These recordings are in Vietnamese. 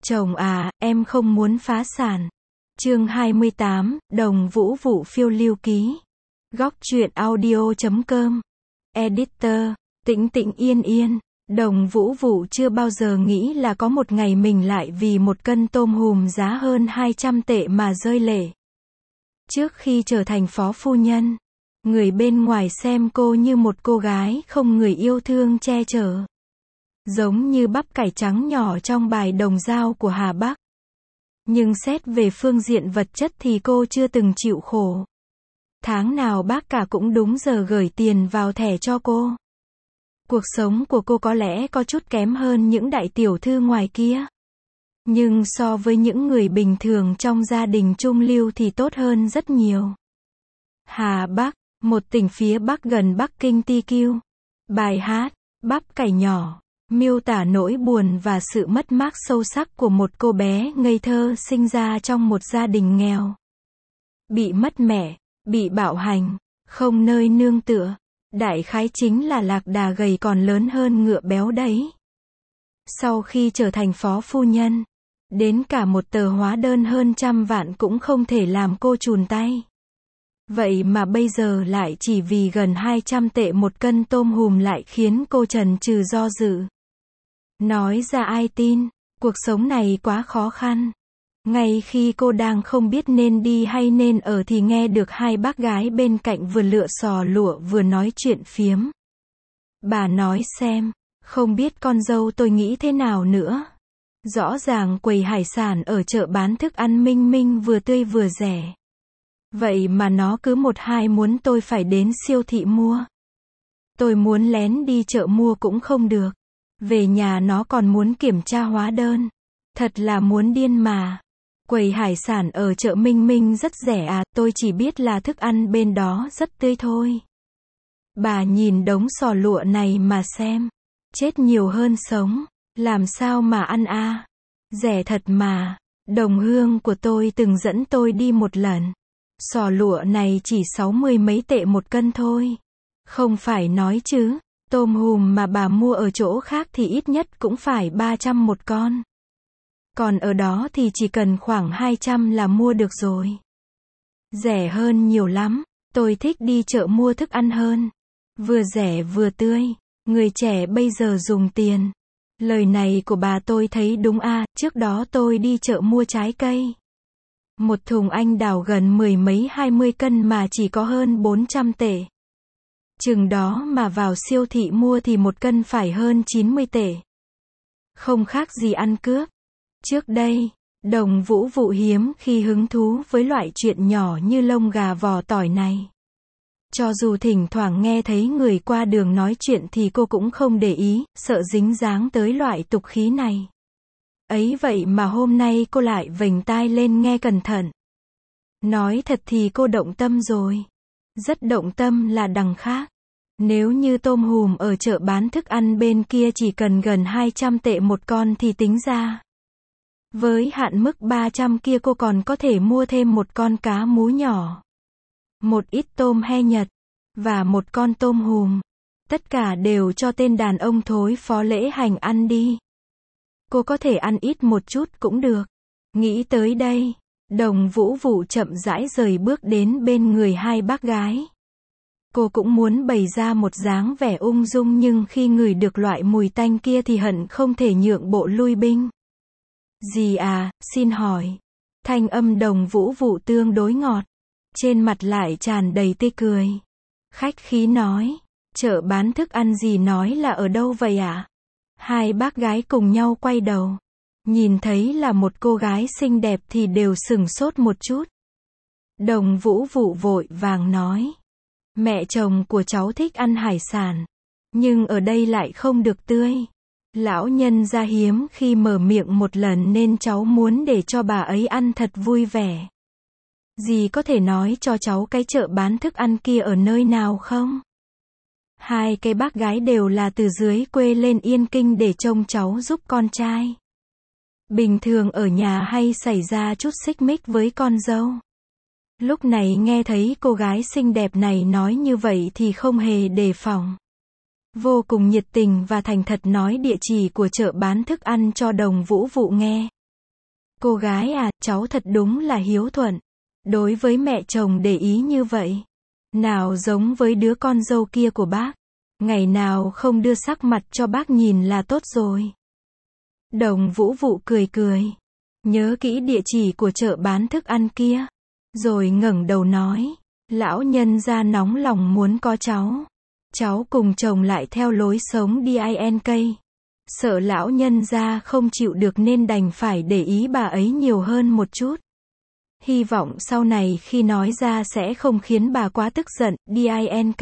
Chồng à, em không muốn phá sản. Chương 28, Đồng Vũ Vụ phiêu lưu ký. Góc truyện audio.com. Editor, Tĩnh Tĩnh Yên Yên. Đồng Vũ Vụ chưa bao giờ nghĩ là có một ngày mình lại vì một cân tôm hùm giá hơn 200 tệ mà rơi lệ. Trước khi trở thành phó phu nhân, người bên ngoài xem cô như một cô gái không người yêu thương che chở. Giống như bắp cải trắng nhỏ trong bài Đồng Dao của Hà Bắc. Nhưng xét về phương diện vật chất thì cô chưa từng chịu khổ. Tháng nào bác cả cũng đúng giờ gửi tiền vào thẻ cho cô. Cuộc sống của cô có lẽ có chút kém hơn những đại tiểu thư ngoài kia. Nhưng so với những người bình thường trong gia đình trung lưu thì tốt hơn rất nhiều. Hà Bắc, một tỉnh phía Bắc gần Bắc Kinh TQ. Bài hát, Bắp cải nhỏ, miêu tả nỗi buồn và sự mất mát sâu sắc của một cô bé ngây thơ sinh ra trong một gia đình nghèo. Bị mất mẹ, bị bạo hành, không nơi nương tựa. Đại khái chính là lạc đà gầy còn lớn hơn ngựa béo đấy. Sau khi trở thành phó phu nhân, đến cả một tờ hóa đơn hơn 100 vạn cũng không thể làm cô chùn tay. Vậy mà bây giờ lại chỉ vì gần 200 tệ một cân tôm hùm lại khiến cô chần chừ do dự. Nói ra ai tin, cuộc sống này quá khó khăn. Ngay khi cô đang không biết nên đi hay nên ở thì nghe được hai bác gái bên cạnh vừa lựa xò lụa vừa nói chuyện phiếm. Bà nói xem, không biết con dâu tôi nghĩ thế nào nữa. Rõ ràng quầy hải sản ở chợ bán thức ăn Minh Minh vừa tươi vừa rẻ. Vậy mà nó cứ một hai muốn tôi phải đến siêu thị mua. Tôi muốn lén đi chợ mua cũng không được. Về nhà nó còn muốn kiểm tra hóa đơn. Thật là muốn điên mà. Quầy hải sản ở chợ Minh Minh rất rẻ à, tôi chỉ biết là thức ăn bên đó rất tươi thôi. Bà nhìn đống sò lụa này mà xem. Chết nhiều hơn sống. Làm sao mà ăn à? Rẻ thật mà. Đồng hương của tôi từng dẫn tôi đi một lần. Sò lụa này chỉ 60 mấy tệ một cân thôi. Không phải nói chứ. Tôm hùm mà bà mua ở chỗ khác thì ít nhất cũng phải 300 một con. Còn ở đó thì chỉ cần khoảng 200 là mua được rồi. Rẻ hơn nhiều lắm. Tôi thích đi chợ mua thức ăn hơn. Vừa rẻ vừa tươi. Người trẻ bây giờ dùng tiền. Lời này của bà tôi thấy đúng à, trước đó tôi đi chợ mua trái cây. Một thùng anh đào gần 10 mấy 20 cân mà chỉ có hơn 400 tệ. Chừng đó mà vào siêu thị mua thì một cân phải hơn 90 tệ. Không khác gì ăn cướp. Trước đây, Đồng Vũ Vụ hiếm khi hứng thú với loại chuyện nhỏ như lông gà vò tỏi này. Cho dù thỉnh thoảng nghe thấy người qua đường nói chuyện thì cô cũng không để ý, sợ dính dáng tới loại tục khí này. Ấy vậy mà hôm nay cô lại vểnh tai lên nghe cẩn thận. Nói thật thì cô động tâm rồi. Rất động tâm là đằng khác. Nếu như tôm hùm ở chợ bán thức ăn bên kia chỉ cần gần 200 tệ một con thì tính ra. Với hạn mức 300 kia cô còn có thể mua thêm một con cá mú nhỏ. Một ít tôm he Nhật. Và một con tôm hùm. Tất cả đều cho tên đàn ông thối phó Lễ Hành ăn đi. Cô có thể ăn ít một chút cũng được. Nghĩ tới đây, Đồng Vũ Vụ chậm rãi rời bước đến bên người hai bác gái. Cô cũng muốn bày ra một dáng vẻ ung dung nhưng khi ngửi được loại mùi tanh kia thì hận không thể nhượng bộ lui binh. Dì à, xin hỏi. Thanh âm Đồng Vũ Vụ tương đối ngọt. Trên mặt lại tràn đầy tươi cười. Khách khí nói. Chợ bán thức ăn dì nói là ở đâu vậy ạ? Hai bác gái cùng nhau quay đầu. Nhìn thấy là một cô gái xinh đẹp thì đều sửng sốt một chút. Đồng Vũ Vụ vội vàng nói. Mẹ chồng của cháu thích ăn hải sản. Nhưng ở đây lại không được tươi. Lão nhân gia hiếm khi mở miệng một lần nên cháu muốn để cho bà ấy ăn thật vui vẻ. Dì có thể nói cho cháu cái chợ bán thức ăn kia ở nơi nào không? Hai cái bác gái đều là từ dưới quê lên Yên Kinh để trông cháu giúp con trai. Bình thường ở nhà hay xảy ra chút xích mích với con dâu. Lúc này nghe thấy cô gái xinh đẹp này nói như vậy thì không hề đề phòng. Vô cùng nhiệt tình và thành thật nói địa chỉ của chợ bán thức ăn cho Đồng Vũ Vụ nghe. Cô gái à, cháu thật đúng là hiếu thuận. Đối với mẹ chồng để ý như vậy. Nào giống với đứa con dâu kia của bác. Ngày nào không đưa sắc mặt cho bác nhìn là tốt rồi. Đồng Vũ Vụ cười cười. Nhớ kỹ địa chỉ của chợ bán thức ăn kia. Rồi ngẩng đầu nói. Lão nhân gia nóng lòng muốn có cháu. Cháu cùng chồng lại theo lối sống DINK. Sợ lão nhân gia không chịu được nên đành phải để ý bà ấy nhiều hơn một chút. Hy vọng sau này khi nói ra sẽ không khiến bà quá tức giận. DINK.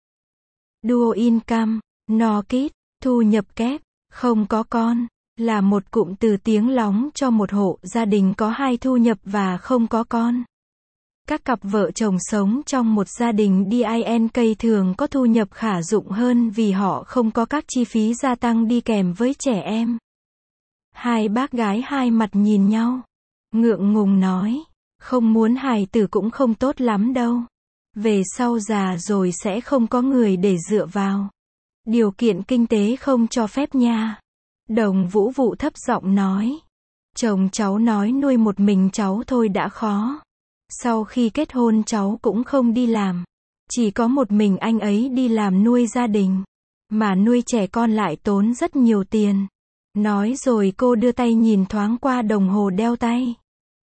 Dual income, no kid, thu nhập kép, không có con, là một cụm từ tiếng lóng cho một hộ gia đình có 2 thu nhập và không có con. Các cặp vợ chồng sống trong một gia đình DINK thường có thu nhập khả dụng hơn vì họ không có các chi phí gia tăng đi kèm với trẻ em. Hai bác gái hai mặt nhìn nhau. Ngượng ngùng nói, không muốn hài tử cũng không tốt lắm đâu. Về sau già rồi sẽ không có người để dựa vào. Điều kiện kinh tế không cho phép nha. Đồng Vũ Vụ thấp giọng nói. Chồng cháu nói nuôi một mình cháu thôi đã khó. Sau khi kết hôn cháu cũng không đi làm. Chỉ có một mình anh ấy đi làm nuôi gia đình. Mà nuôi trẻ con lại tốn rất nhiều tiền. Nói rồi cô đưa tay nhìn thoáng qua đồng hồ đeo tay.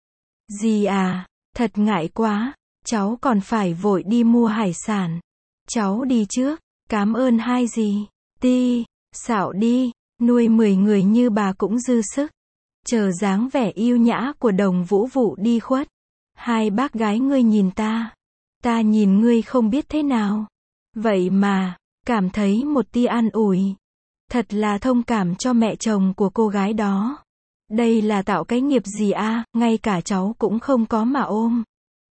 Dì à, thật ngại quá. Cháu còn phải vội đi mua hải sản. Cháu đi trước, cảm ơn hai dì. Ti, xạo đi, nuôi 10 người như bà cũng dư sức. Chờ dáng vẻ yêu nhã của Đồng Vũ Vụ đi khuất. Hai bác gái ngươi nhìn ta nhìn ngươi không biết thế nào. Vậy mà, cảm thấy một tia an ủi. Thật là thông cảm cho mẹ chồng của cô gái đó. Đây là tạo cái nghiệp gì a, ngay cả cháu cũng không có mà ôm.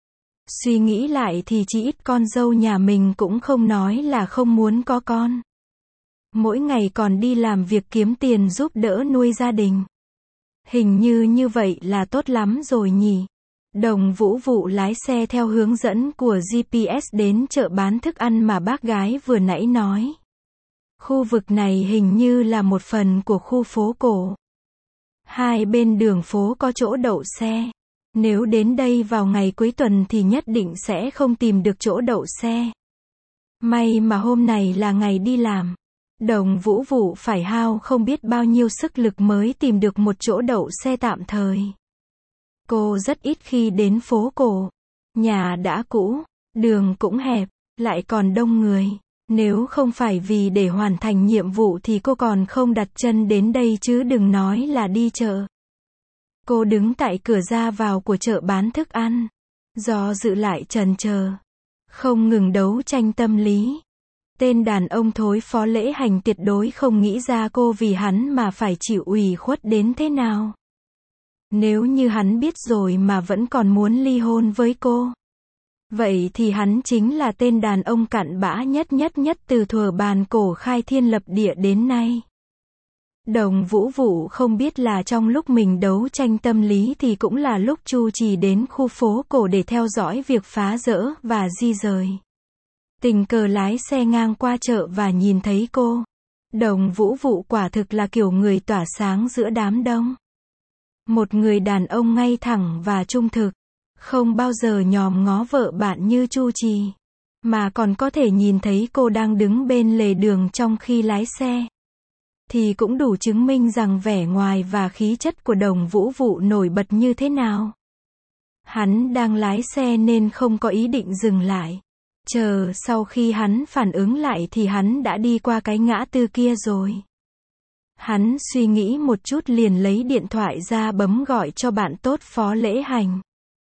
Suy nghĩ lại thì chỉ ít con dâu nhà mình cũng không nói là không muốn có con. Mỗi ngày còn đi làm việc kiếm tiền giúp đỡ nuôi gia đình. Hình như vậy là tốt lắm rồi nhỉ. Đồng Vũ Vụ lái xe theo hướng dẫn của GPS đến chợ bán thức ăn mà bác gái vừa nãy nói. Khu vực này hình như là một phần của khu phố cổ. Hai bên đường phố có chỗ đậu xe. Nếu đến đây vào ngày cuối tuần thì nhất định sẽ không tìm được chỗ đậu xe. May mà hôm này là ngày đi làm. Đồng Vũ Vụ phải hao không biết bao nhiêu sức lực mới tìm được một chỗ đậu xe tạm thời. Cô rất ít khi đến phố cổ. Nhà đã cũ, đường cũng hẹp, lại còn đông người. Nếu không phải vì để hoàn thành nhiệm vụ thì cô còn không đặt chân đến đây chứ đừng nói là đi chợ. Cô đứng tại cửa ra vào của chợ bán thức ăn. Do dự lại chần chờ. Không ngừng đấu tranh tâm lý. Tên đàn ông thối Phó Lễ Hành tuyệt đối không nghĩ ra cô vì hắn mà phải chịu ủy khuất đến thế nào. Nếu như hắn biết rồi mà vẫn còn muốn ly hôn với cô. Vậy thì hắn chính là tên đàn ông cặn bã nhất từ thuở bàn cổ khai thiên lập địa đến nay. Đồng Vũ Vụ không biết là trong lúc mình đấu tranh tâm lý thì cũng là lúc Chu Trì đến khu phố cổ để theo dõi việc phá dỡ và di rời. Tình cờ lái xe ngang qua chợ và nhìn thấy cô. Đồng Vũ Vụ quả thực là kiểu người tỏa sáng giữa đám đông. Một người đàn ông ngay thẳng và trung thực. Không bao giờ nhòm ngó vợ bạn như Chu Trì. Mà còn có thể nhìn thấy cô đang đứng bên lề đường trong khi lái xe. Thì cũng đủ chứng minh rằng vẻ ngoài và khí chất của Đồng Vũ Vụ nổi bật như thế nào. Hắn đang lái xe nên không có ý định dừng lại. Chờ sau khi hắn phản ứng lại thì hắn đã đi qua cái ngã tư kia rồi. Hắn suy nghĩ một chút liền lấy điện thoại ra bấm gọi cho bạn tốt Phó Lễ Hành.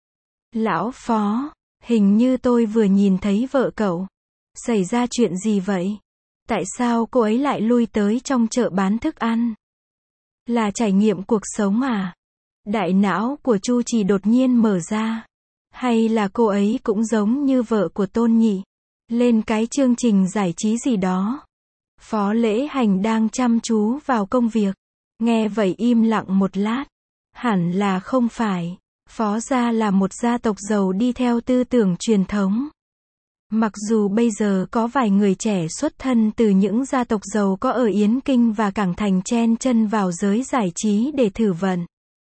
Lão Phó, hình như tôi vừa nhìn thấy vợ cậu. Xảy ra chuyện gì vậy? Tại sao cô ấy lại lui tới trong chợ bán thức ăn? Là trải nghiệm cuộc sống à? Đại não của Chu Trì đột nhiên mở ra. Hay là cô ấy cũng giống như vợ của Tôn nhỉ? Lên cái chương trình giải trí gì đó. Phó Lễ Hành đang chăm chú vào công việc. Nghe vậy im lặng một lát. Hẳn là không phải. Phó gia là một gia tộc giàu đi theo tư tưởng truyền thống. Mặc dù bây giờ có vài người trẻ xuất thân từ những gia tộc giàu có ở Yến Kinh và Cảng Thành chen chân vào giới giải trí để thử vận.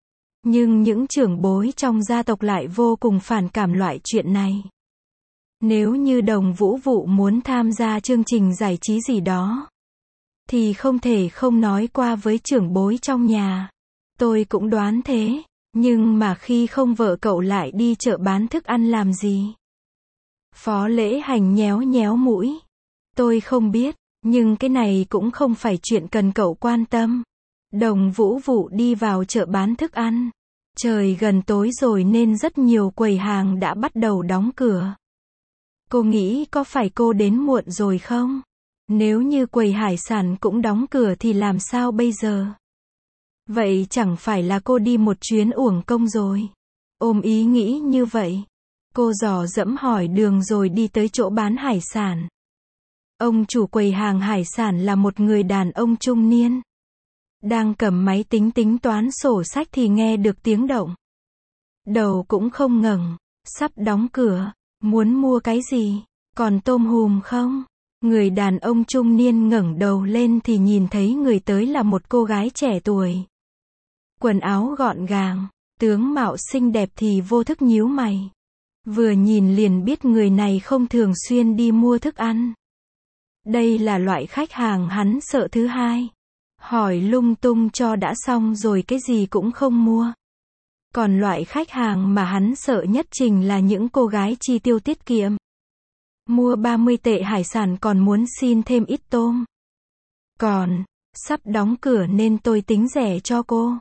Nhưng những trưởng bối trong gia tộc lại vô cùng phản cảm loại chuyện này. Nếu như Đồng Vũ Vụ muốn tham gia chương trình giải trí gì đó, thì không thể không nói qua với trưởng bối trong nhà. Tôi cũng đoán thế, nhưng mà khi không vợ cậu lại đi chợ bán thức ăn làm gì? Phó Lễ Hành nhéo nhéo mũi. Tôi không biết, nhưng cái này cũng không phải chuyện cần cậu quan tâm. Đồng Vũ Vụ đi vào chợ bán thức ăn. Trời gần tối rồi nên rất nhiều quầy hàng đã bắt đầu đóng cửa. Cô nghĩ có phải cô đến muộn rồi không? Nếu như quầy hải sản cũng đóng cửa thì làm sao bây giờ? Vậy chẳng phải là cô đi một chuyến uổng công rồi. Ôm ý nghĩ như vậy, cô dò dẫm hỏi đường rồi đi tới chỗ bán hải sản. Ông chủ quầy hàng hải sản là một người đàn ông trung niên. Đang cầm máy tính tính toán sổ sách thì nghe được tiếng động. Đầu cũng không ngẩng, sắp đóng cửa, muốn mua cái gì? Còn tôm hùm không? Người đàn ông trung niên ngẩng đầu lên thì nhìn thấy người tới là một cô gái trẻ tuổi. Quần áo gọn gàng, tướng mạo xinh đẹp thì vô thức nhíu mày. Vừa nhìn liền biết người này không thường xuyên đi mua thức ăn. Đây là loại khách hàng hắn sợ thứ hai. Hỏi lung tung cho đã xong rồi cái gì cũng không mua. Còn loại khách hàng mà hắn sợ nhất chính là những cô gái chi tiêu tiết kiệm. Mua 30 tệ hải sản còn muốn xin thêm ít tôm. Còn, sắp đóng cửa nên tôi tính rẻ cho cô.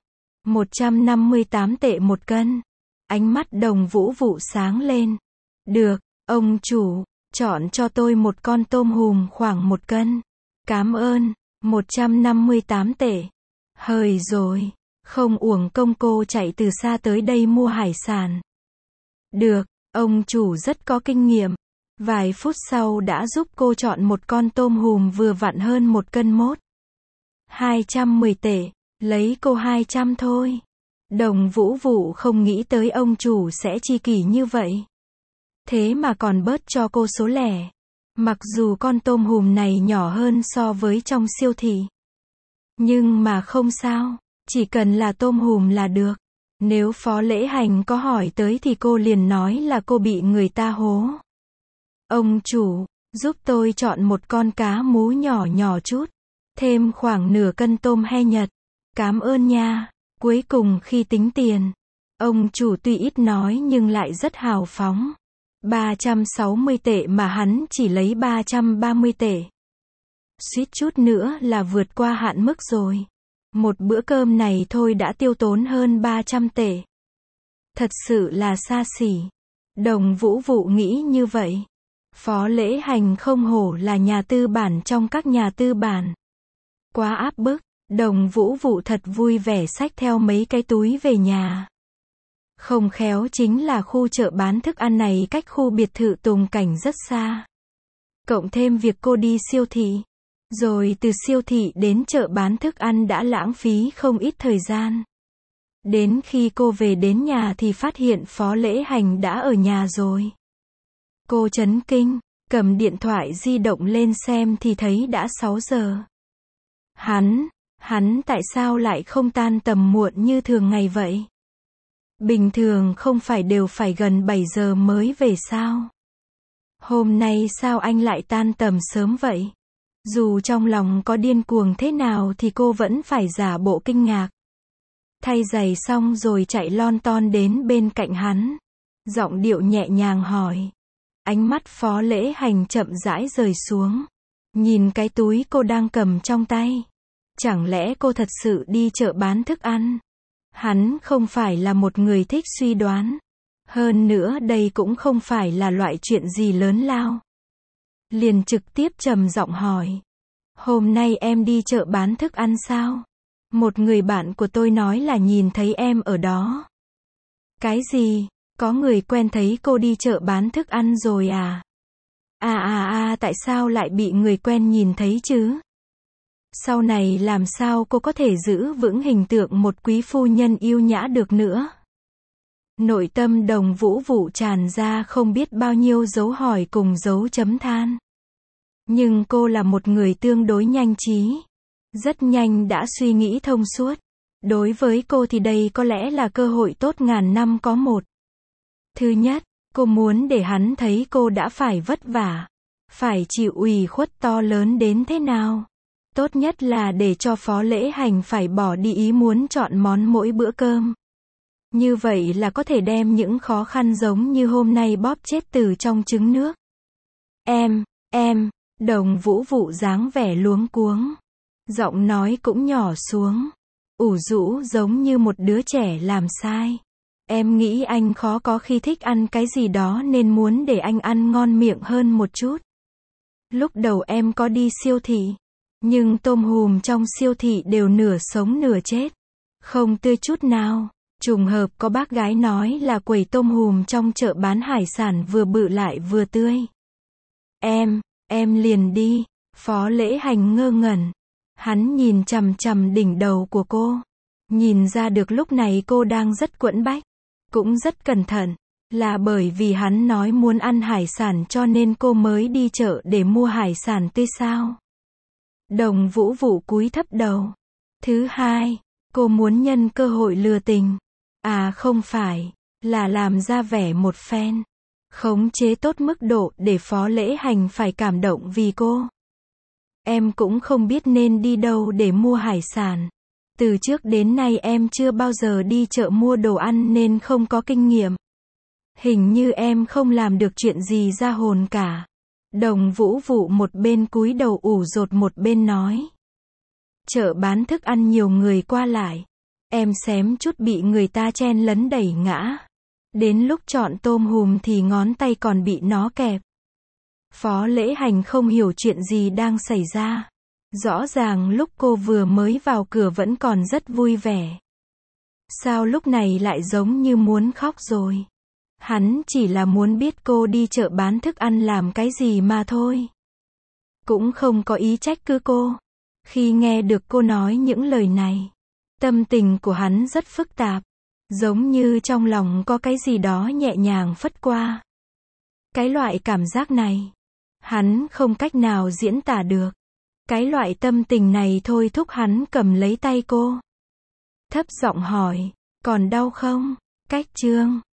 158 tệ một cân. Ánh mắt Đồng Vũ Vụ sáng lên. Được, ông chủ, chọn cho tôi một con tôm hùm khoảng 1 cân. Cảm ơn, 158 tệ. Hời rồi, không uổng công cô chạy từ xa tới đây mua hải sản. Được, ông chủ rất có kinh nghiệm. Vài phút sau đã giúp cô chọn một con tôm hùm vừa vặn hơn 1 cân mốt. 210 tệ, lấy cô 200 thôi. Đồng Vũ Vụ không nghĩ tới ông chủ sẽ chi kỷ như vậy. Thế mà còn bớt cho cô số lẻ. Mặc dù con tôm hùm này nhỏ hơn so với trong siêu thị. Nhưng mà không sao, chỉ cần là tôm hùm là được. Nếu Phó Lễ Hành có hỏi tới thì cô liền nói là cô bị người ta hố. Ông chủ, giúp tôi chọn một con cá mú nhỏ nhỏ chút. Thêm khoảng nửa cân tôm he Nhật. Cảm ơn nha. Cuối cùng khi tính tiền, ông chủ tuy ít nói nhưng lại rất hào phóng. 360 tệ mà hắn chỉ lấy 330 tệ. Suýt chút nữa là vượt qua hạn mức rồi. Một bữa cơm này thôi đã tiêu tốn hơn 300 tệ. Thật sự là xa xỉ. Đồng Vũ Vụ nghĩ như vậy. Phó Lễ Hành không hổ là nhà tư bản trong các nhà tư bản. Quá áp bức, Đồng Vũ Vụ thật vui vẻ xách theo mấy cái túi về nhà. Không khéo chính là khu chợ bán thức ăn này cách khu biệt thự Tùng Cảnh rất xa. Cộng thêm việc cô đi siêu thị. Rồi từ siêu thị đến chợ bán thức ăn đã lãng phí không ít thời gian. Đến khi cô về đến nhà thì phát hiện Phó Lễ Hành đã ở nhà rồi. Cô chấn kinh, cầm điện thoại di động lên xem thì thấy đã 6 giờ. Hắn tại sao lại không tan tầm muộn như thường ngày vậy? Bình thường không phải đều phải gần 7 giờ mới về sao? Hôm nay sao anh lại tan tầm sớm vậy? Dù trong lòng có điên cuồng thế nào thì cô vẫn phải giả bộ kinh ngạc. Thay giày xong rồi chạy lon ton đến bên cạnh hắn. Giọng điệu nhẹ nhàng hỏi. Ánh mắt Phó Lễ Hành chậm rãi rời xuống. Nhìn cái túi cô đang cầm trong tay. Chẳng lẽ cô thật sự đi chợ bán thức ăn? Hắn không phải là một người thích suy đoán. Hơn nữa đây cũng không phải là loại chuyện gì lớn lao. Liền trực tiếp trầm giọng hỏi. Hôm nay em đi chợ bán thức ăn sao? Một người bạn của tôi nói là nhìn thấy em ở đó. Cái gì? Có người quen thấy cô đi chợ bán thức ăn rồi à? Tại sao lại bị người quen nhìn thấy chứ? Sau này làm sao cô có thể giữ vững hình tượng một quý phu nhân yêu nhã được nữa? Nội tâm Đồng Vũ Vụ tràn ra không biết bao nhiêu dấu hỏi cùng dấu chấm than. Nhưng cô là một người tương đối nhanh trí. Rất nhanh đã suy nghĩ thông suốt. Đối với cô thì đây có lẽ là cơ hội tốt ngàn năm có một. Thứ nhất, cô muốn để hắn thấy cô đã phải vất vả, phải chịu ủy khuất to lớn đến thế nào. Tốt nhất là để cho Phó Lễ Hành phải bỏ đi ý muốn chọn món mỗi bữa cơm. Như vậy là có thể đem những khó khăn giống như hôm nay bóp chết từ trong trứng nước. Em, Đồng Vũ Vụ dáng vẻ luống cuống. Giọng nói cũng nhỏ xuống. Ủ rũ giống như một đứa trẻ làm sai. Em nghĩ anh khó có khi thích ăn cái gì đó nên muốn để anh ăn ngon miệng hơn một chút. Lúc đầu em có đi siêu thị. Nhưng tôm hùm trong siêu thị đều nửa sống nửa chết. Không tươi chút nào. Trùng hợp có bác gái nói là quầy tôm hùm trong chợ bán hải sản vừa bự lại vừa tươi. Em liền đi. Phó Lễ Hành ngơ ngẩn. Hắn nhìn chằm chằm đỉnh đầu của cô. Nhìn ra được lúc này cô đang rất quẫn bách. Cũng rất cẩn thận. Là bởi vì hắn nói muốn ăn hải sản cho nên cô mới đi chợ để mua hải sản tươi sao? Đồng Vũ Vụ cúi thấp đầu. Thứ hai, cô muốn nhân cơ hội lừa tình. À không phải, là làm ra vẻ một phen. Khống chế tốt mức độ để Phó Lễ Hành phải cảm động vì cô. Em cũng không biết nên đi đâu để mua hải sản. Từ trước đến nay em chưa bao giờ đi chợ mua đồ ăn nên không có kinh nghiệm. Hình như em không làm được chuyện gì ra hồn cả. Đồng Vũ Vụ một bên cúi đầu ủ rột một bên nói. Chợ bán thức ăn nhiều người qua lại. Em xém chút bị người ta chen lấn đẩy ngã. Đến lúc chọn tôm hùm thì ngón tay còn bị nó kẹp. Phó Lễ Hành không hiểu chuyện gì đang xảy ra. Rõ ràng lúc cô vừa mới vào cửa vẫn còn rất vui vẻ. Sao lúc này lại giống như muốn khóc rồi? Hắn chỉ là muốn biết cô đi chợ bán thức ăn làm cái gì mà thôi. Cũng không có ý trách cứ cô. Khi nghe được cô nói những lời này, tâm tình của hắn rất phức tạp. Giống như trong lòng có cái gì đó nhẹ nhàng phất qua. Cái loại cảm giác này, hắn không cách nào diễn tả được. Cái loại tâm tình này thôi thúc hắn cầm lấy tay cô. Thấp giọng hỏi, còn đau không? Cách chương